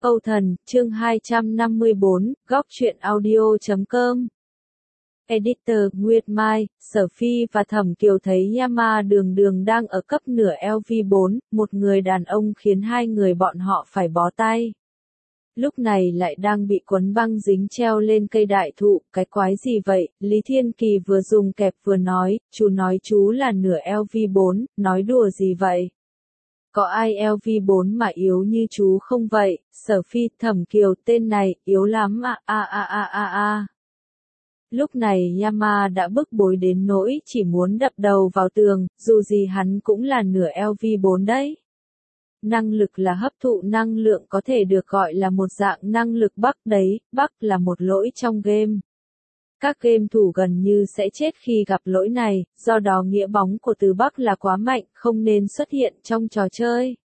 Âu Thần, chương 254, góc truyện audio.com. Editor, Nguyệt Mai, Sở Phi và Thẩm Kiều thấy Yama đường đường đang ở cấp nửa LV4, một người đàn ông khiến hai người bọn họ phải bó tay. Lúc này lại đang bị quấn băng dính treo lên cây đại thụ, cái quái gì vậy? Lý Thiên Kỳ vừa dùng kẹp vừa nói chú là nửa LV4, nói đùa gì vậy? Có ai LV4 mà yếu như chú không vậy? Sở Phi, Thẩm Kiều, tên này, yếu lắm à. Lúc này Yama đã bức bối đến nỗi chỉ muốn đập đầu vào tường, dù gì hắn cũng là nửa LV4 đấy. Năng lực là hấp thụ năng lượng có thể được gọi là một dạng năng lực Bắc đấy, Bắc là một lỗi trong game. Các game thủ gần như sẽ chết khi gặp lỗi này, do đó nghĩa bóng của từ Bắc là quá mạnh, không nên xuất hiện trong trò chơi.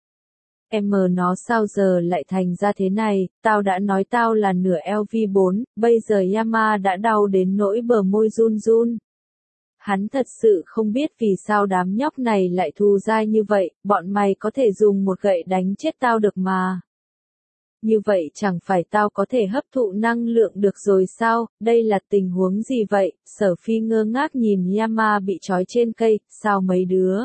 Nó sao giờ lại thành ra thế này, tao đã nói tao là nửa LV4, bây giờ Yama đã đau đến nỗi bờ môi run run. Hắn thật sự không biết vì sao đám nhóc này lại thù dai như vậy, bọn mày có thể dùng một gậy đánh chết tao được mà. Như vậy chẳng phải tao có thể hấp thụ năng lượng được rồi sao, đây là tình huống gì vậy? Sở Phi ngơ ngác nhìn Yama bị trói trên cây, sao mấy đứa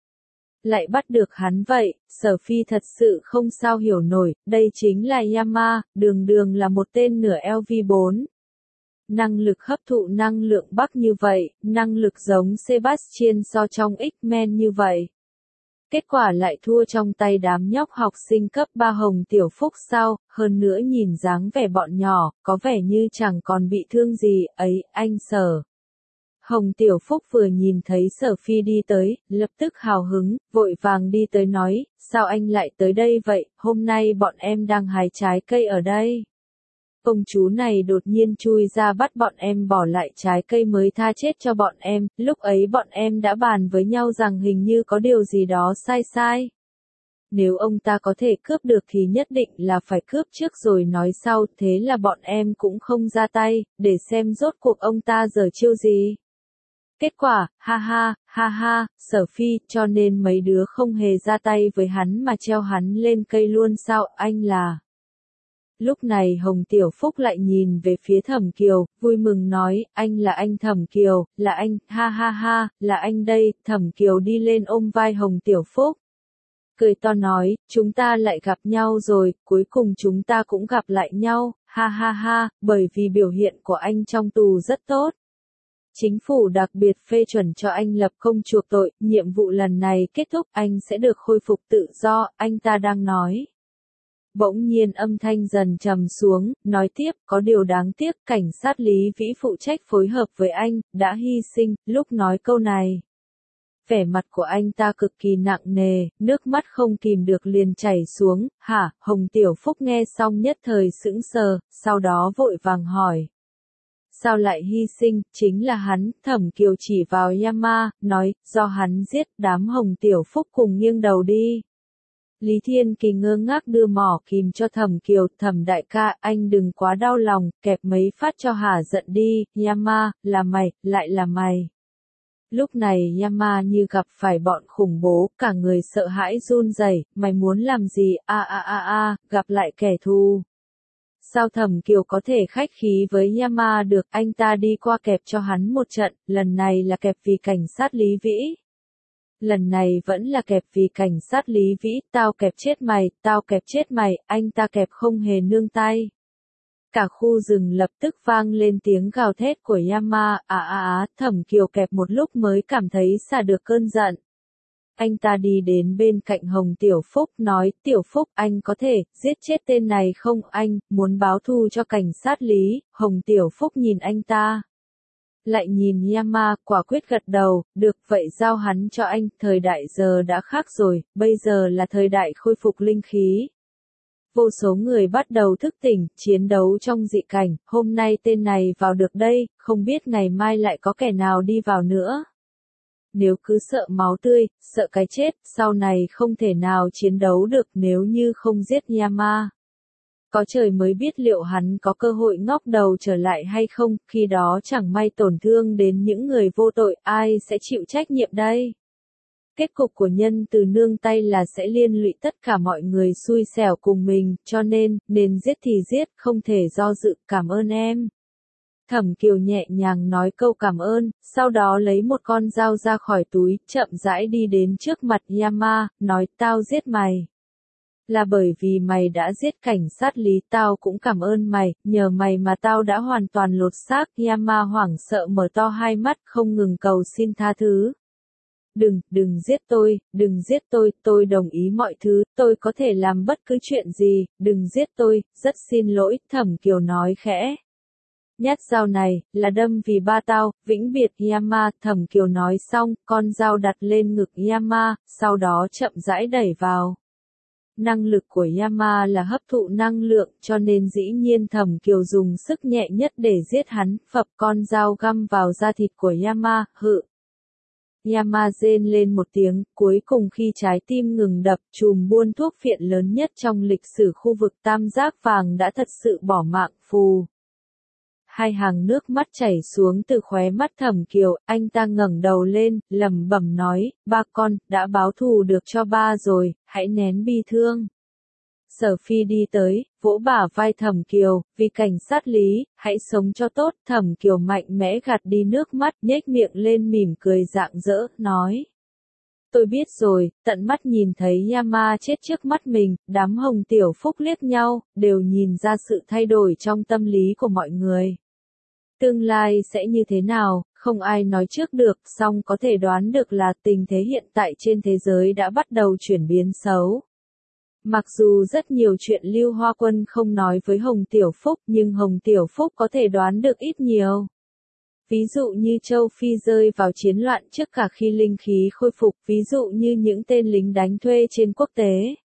lại bắt được hắn vậy? Sở Phi thật sự không sao hiểu nổi, đây chính là Yama, đường đường là một tên nửa LV4. Năng lực hấp thụ năng lượng Bắc như vậy, năng lực giống Sebastian so trong X-Men như vậy. Kết quả lại thua trong tay đám nhóc học sinh cấp 3 Hồng Tiểu Phúc sao, hơn nữa nhìn dáng vẻ bọn nhỏ, có vẻ như chẳng còn bị thương gì, ấy, anh Sở. Hồng Tiểu Phúc vừa nhìn thấy Sở Phi đi tới, lập tức hào hứng, vội vàng đi tới nói, sao anh lại tới đây vậy, hôm nay bọn em đang hái trái cây ở đây. Ông chú này đột nhiên chui ra bắt bọn em bỏ lại trái cây mới tha chết cho bọn em, lúc ấy bọn em đã bàn với nhau rằng hình như có điều gì đó sai. Nếu ông ta có thể cướp được thì nhất định là phải cướp trước rồi nói sau, thế là bọn em cũng không ra tay, để xem rốt cuộc ông ta giở chiêu gì. Kết quả, ha, Sở Phi, cho nên mấy đứa không hề ra tay với hắn mà treo hắn lên cây luôn sao, anh là... Lúc này Hồng Tiểu Phúc lại nhìn về phía Thẩm Kiều, vui mừng nói, anh là anh Thẩm Kiều, là anh, ha, là anh đây, Thẩm Kiều đi lên ôm vai Hồng Tiểu Phúc. Cười to nói, chúng ta lại gặp nhau rồi, cuối cùng chúng ta cũng gặp lại nhau, ha, bởi vì biểu hiện của anh trong tù rất tốt. Chính phủ đặc biệt phê chuẩn cho anh lập công chuộc tội, nhiệm vụ lần này kết thúc anh sẽ được khôi phục tự do, anh ta đang nói. Bỗng nhiên âm thanh dần trầm xuống, nói tiếp, có điều đáng tiếc, cảnh sát Lý Vĩ phụ trách phối hợp với anh, đã hy sinh, lúc nói câu này. Vẻ mặt của anh ta cực kỳ nặng nề, nước mắt không kìm được liền chảy xuống, hả, Hồng Tiểu Phúc nghe xong nhất thời sững sờ, sau đó vội vàng hỏi. Sao lại hy sinh, chính là hắn, Thẩm Kiều chỉ vào Yama, nói, do hắn giết, đám Hồng Tiểu Phúc cùng nghiêng đầu đi. Lý Thiên Kỳ ngơ ngác đưa mỏ kìm cho Thẩm Kiều, Thẩm đại ca, anh đừng quá đau lòng, kẹp mấy phát cho hả giận đi, Yama, là mày, lại là mày. Lúc này Yama như gặp phải bọn khủng bố, cả người sợ hãi run rẩy, mày muốn làm gì, gặp lại kẻ thù. Sao Thẩm Kiều có thể khách khí với Yama được, anh ta đi qua kẹp cho hắn một trận, lần này là kẹp vì cảnh sát Lý Vĩ. Lần này vẫn là kẹp vì cảnh sát Lý Vĩ, tao kẹp chết mày, anh ta kẹp không hề nương tay. Cả khu rừng lập tức vang lên tiếng gào thét của Yama, Thẩm Kiều kẹp một lúc mới cảm thấy xả được cơn giận. Anh ta đi đến bên cạnh Hồng Tiểu Phúc nói, Tiểu Phúc, anh có thể giết chết tên này không, anh muốn báo thù cho cảnh sát Lý. Hồng Tiểu Phúc nhìn anh ta. Lại nhìn Yama, quả quyết gật đầu, được vậy giao hắn cho anh, thời đại giờ đã khác rồi, bây giờ là thời đại khôi phục linh khí. Vô số người bắt đầu thức tỉnh, chiến đấu trong dị cảnh, hôm nay tên này vào được đây, không biết ngày mai lại có kẻ nào đi vào nữa. Nếu cứ sợ máu tươi, sợ cái chết, sau này không thể nào chiến đấu được nếu như không giết Yama. Có trời mới biết liệu hắn có cơ hội ngóc đầu trở lại hay không, khi đó chẳng may tổn thương đến những người vô tội, ai sẽ chịu trách nhiệm đây? Kết cục của nhân từ nương tay là sẽ liên lụy tất cả mọi người xui xẻo cùng mình, cho nên giết thì giết, không thể do dự, cảm ơn em. Thẩm Kiều nhẹ nhàng nói câu cảm ơn, sau đó lấy một con dao ra khỏi túi, chậm rãi đi đến trước mặt Yama, nói tao giết mày. Là bởi vì mày đã giết cảnh sát Lý, tao cũng cảm ơn mày, nhờ mày mà tao đã hoàn toàn lột xác. Yama hoảng sợ mở to hai mắt không ngừng cầu xin tha thứ. Đừng giết tôi đồng ý mọi thứ, tôi có thể làm bất cứ chuyện gì, đừng giết tôi, rất xin lỗi, Thẩm Kiều nói khẽ. Nhát dao này, là đâm vì ba tao, vĩnh biệt Yama, Thẩm Kiều nói xong, con dao đặt lên ngực Yama, sau đó chậm rãi đẩy vào. Năng lực của Yama là hấp thụ năng lượng, cho nên dĩ nhiên Thẩm Kiều dùng sức nhẹ nhất để giết hắn, phập con dao găm vào da thịt của Yama, hự. Yama rên lên một tiếng, cuối cùng khi trái tim ngừng đập, chùm buôn thuốc phiện lớn nhất trong lịch sử khu vực tam giác vàng đã thật sự bỏ mạng, phù. Hai hàng nước mắt chảy xuống từ khóe mắt Thẩm Kiều, anh ta ngẩng đầu lên, lẩm bẩm nói, ba con, đã báo thù được cho ba rồi, hãy nén bi thương. Sở Phi đi tới, vỗ bả vai Thẩm Kiều, vì cảnh sát Lý, hãy sống cho tốt, Thẩm Kiều mạnh mẽ gạt đi nước mắt, nhếch miệng lên mỉm cười rạng rỡ, nói. Tôi biết rồi, tận mắt nhìn thấy Yama chết trước mắt mình, đám Hồng Tiểu Phúc liếc nhau, đều nhìn ra sự thay đổi trong tâm lý của mọi người. Tương lai sẽ như thế nào, không ai nói trước được, song có thể đoán được là tình thế hiện tại trên thế giới đã bắt đầu chuyển biến xấu. Mặc dù rất nhiều chuyện Lưu Hoa Quân không nói với Hồng Tiểu Phúc, nhưng Hồng Tiểu Phúc có thể đoán được ít nhiều. Ví dụ như châu Phi rơi vào chiến loạn trước cả khi linh khí khôi phục, ví dụ như những tên lính đánh thuê trên quốc tế.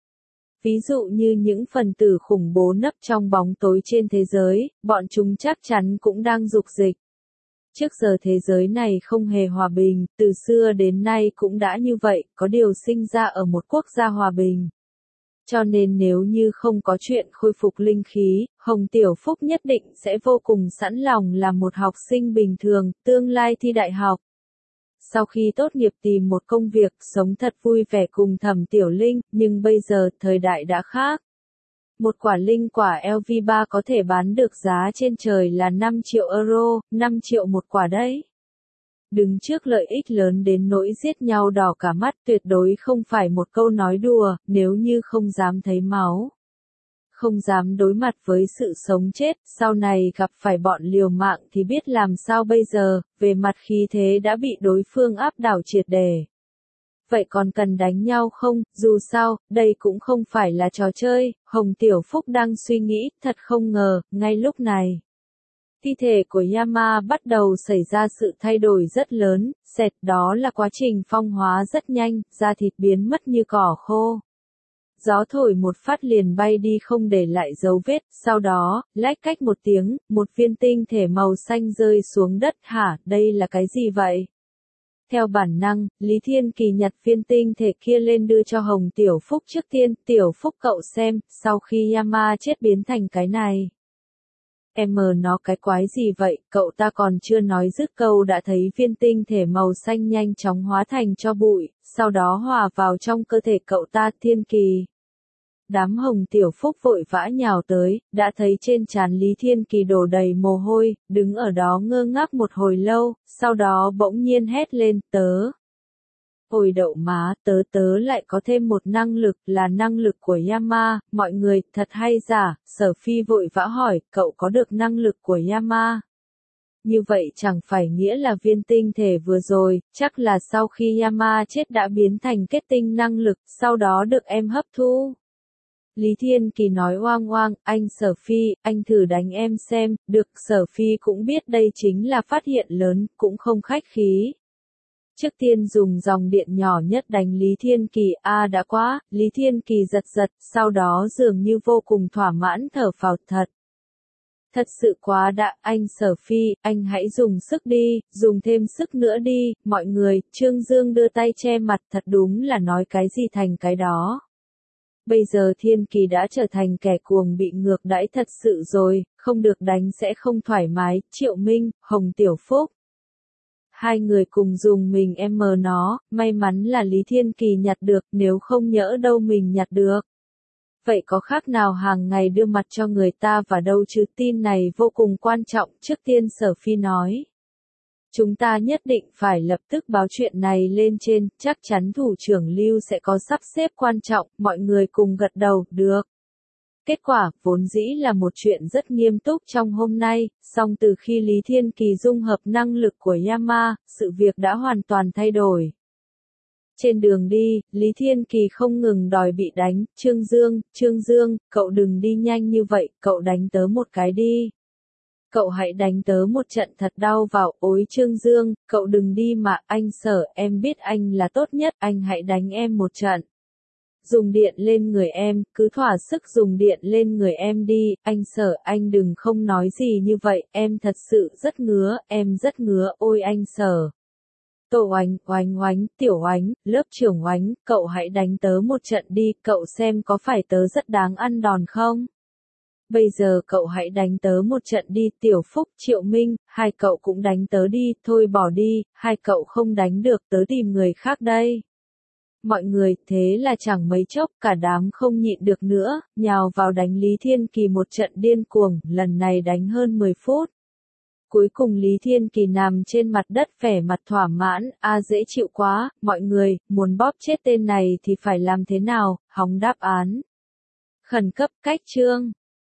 Ví dụ như những phần tử khủng bố nấp trong bóng tối trên thế giới, bọn chúng chắc chắn cũng đang dục dịch. Trước giờ thế giới này không hề hòa bình, từ xưa đến nay cũng đã như vậy, có điều sinh ra ở một quốc gia hòa bình. Cho nên nếu như không có chuyện khôi phục linh khí, Hồng Tiểu Phúc nhất định sẽ vô cùng sẵn lòng làm một học sinh bình thường, tương lai thi đại học. Sau khi tốt nghiệp tìm một công việc, sống thật vui vẻ cùng Thẩm Tiểu Linh, nhưng bây giờ, thời đại đã khác. Một quả linh quả LV3 có thể bán được giá trên trời là 5 triệu euro, 5 triệu một quả đấy. Đứng trước lợi ích lớn đến nỗi giết nhau đỏ cả mắt tuyệt đối không phải một câu nói đùa, nếu như không dám thấy máu. Không dám đối mặt với sự sống chết, sau này gặp phải bọn liều mạng thì biết làm sao bây giờ, về mặt khí thế đã bị đối phương áp đảo triệt để. Vậy còn cần đánh nhau không, dù sao, đây cũng không phải là trò chơi, Hồng Tiểu Phúc đang suy nghĩ, thật không ngờ, ngay lúc này. Thi thể của Yama bắt đầu xảy ra sự thay đổi rất lớn, sệt đó là quá trình phong hóa rất nhanh, da thịt biến mất như cỏ khô. Gió thổi một phát liền bay đi không để lại dấu vết, sau đó, lách cách một tiếng, một viên tinh thể màu xanh rơi xuống đất, hả, đây là cái gì vậy? Theo bản năng, Lý Thiên Kỳ nhặt viên tinh thể kia lên đưa cho Hồng Tiểu Phúc trước tiên, Tiểu Phúc cậu xem, sau khi Yama chết biến thành cái này. Em mờ nó cái quái gì vậy, cậu ta còn chưa nói dứt câu đã thấy viên tinh thể màu xanh nhanh chóng hóa thành tro bụi, sau đó hòa vào trong cơ thể cậu ta. Thiên Kỳ. Đám Hồng Tiểu Phúc vội vã nhào tới, đã thấy trên trán Lý Thiên Kỳ đổ đầy mồ hôi, đứng ở đó ngơ ngác một hồi lâu, sau đó bỗng nhiên hét lên, tớ. Ôi đậu má, tớ lại có thêm một năng lực, là năng lực của Yama, mọi người, thật hay giả, Sở Phi vội vã hỏi, cậu có được năng lực của Yama? Như vậy chẳng phải nghĩa là viên tinh thể vừa rồi, chắc là sau khi Yama chết đã biến thành kết tinh năng lực, sau đó được em hấp thu. Lý Thiên Kỳ nói oang oang, anh Sở Phi, anh thử đánh em xem, được, Sở Phi cũng biết đây chính là phát hiện lớn, cũng không khách khí. Trước tiên dùng dòng điện nhỏ nhất đánh Lý Thiên Kỳ, đã quá, Lý Thiên Kỳ giật giật, sau đó dường như vô cùng thỏa mãn thở phào thật. Thật sự quá đã, anh Sở Phi, anh hãy dùng sức đi, dùng thêm sức nữa đi, mọi người, Trương Dương đưa tay che mặt thật đúng là nói cái gì thành cái đó. Bây giờ Thiên Kỳ đã trở thành kẻ cuồng bị ngược đãi thật sự rồi, không được đánh sẽ không thoải mái, Triệu Minh, Hồng Tiểu Phúc. hai người cùng dùng mình em mờ nó, may mắn là Lý Thiên Kỳ nhặt được, nếu không nhỡ đâu mình nhặt được. Vậy có khác nào hàng ngày đưa mặt cho người ta và đâu chứ, tin này vô cùng quan trọng, trước tiên Sở Phi nói. Chúng ta nhất định phải lập tức báo chuyện này lên trên, chắc chắn thủ trưởng Lưu sẽ có sắp xếp quan trọng, mọi người cùng gật đầu, được. Kết quả, vốn dĩ là một chuyện rất nghiêm túc trong hôm nay, song từ khi Lý Thiên Kỳ dung hợp năng lực của Yama, sự việc đã hoàn toàn thay đổi. Trên đường đi, Lý Thiên Kỳ không ngừng đòi bị đánh, Trương Dương, cậu đừng đi nhanh như vậy, cậu đánh tớ một cái đi. Cậu hãy đánh tớ một trận thật đau vào, ối Trương Dương, cậu đừng đi mà, anh Sở, em biết anh là tốt nhất, anh hãy đánh em một trận. Dùng điện lên người em, cứ thỏa sức dùng điện lên người em đi, anh Sở, anh đừng không nói gì như vậy, em thật sự rất ngứa, em rất ngứa, ôi anh Sở. Tổ Oánh, Tiểu Oánh, lớp trưởng Oánh, cậu hãy đánh tớ một trận đi, cậu xem có phải tớ rất đáng ăn đòn không? Bây giờ cậu hãy đánh tớ một trận đi, Tiểu Phúc, Triệu Minh, hai cậu cũng đánh tớ đi, thôi bỏ đi, hai cậu không đánh được tớ tìm người khác đây. Mọi người, thế là chẳng mấy chốc cả đám không nhịn được nữa, nhào vào đánh Lý Thiên Kỳ một trận điên cuồng, lần này đánh hơn 10 phút. Cuối cùng Lý Thiên Kỳ nằm trên mặt đất vẻ mặt thỏa mãn, dễ chịu quá, mọi người, muốn bóp chết tên này thì phải làm thế nào, hóng đáp án. Khẩn cấp cách chương.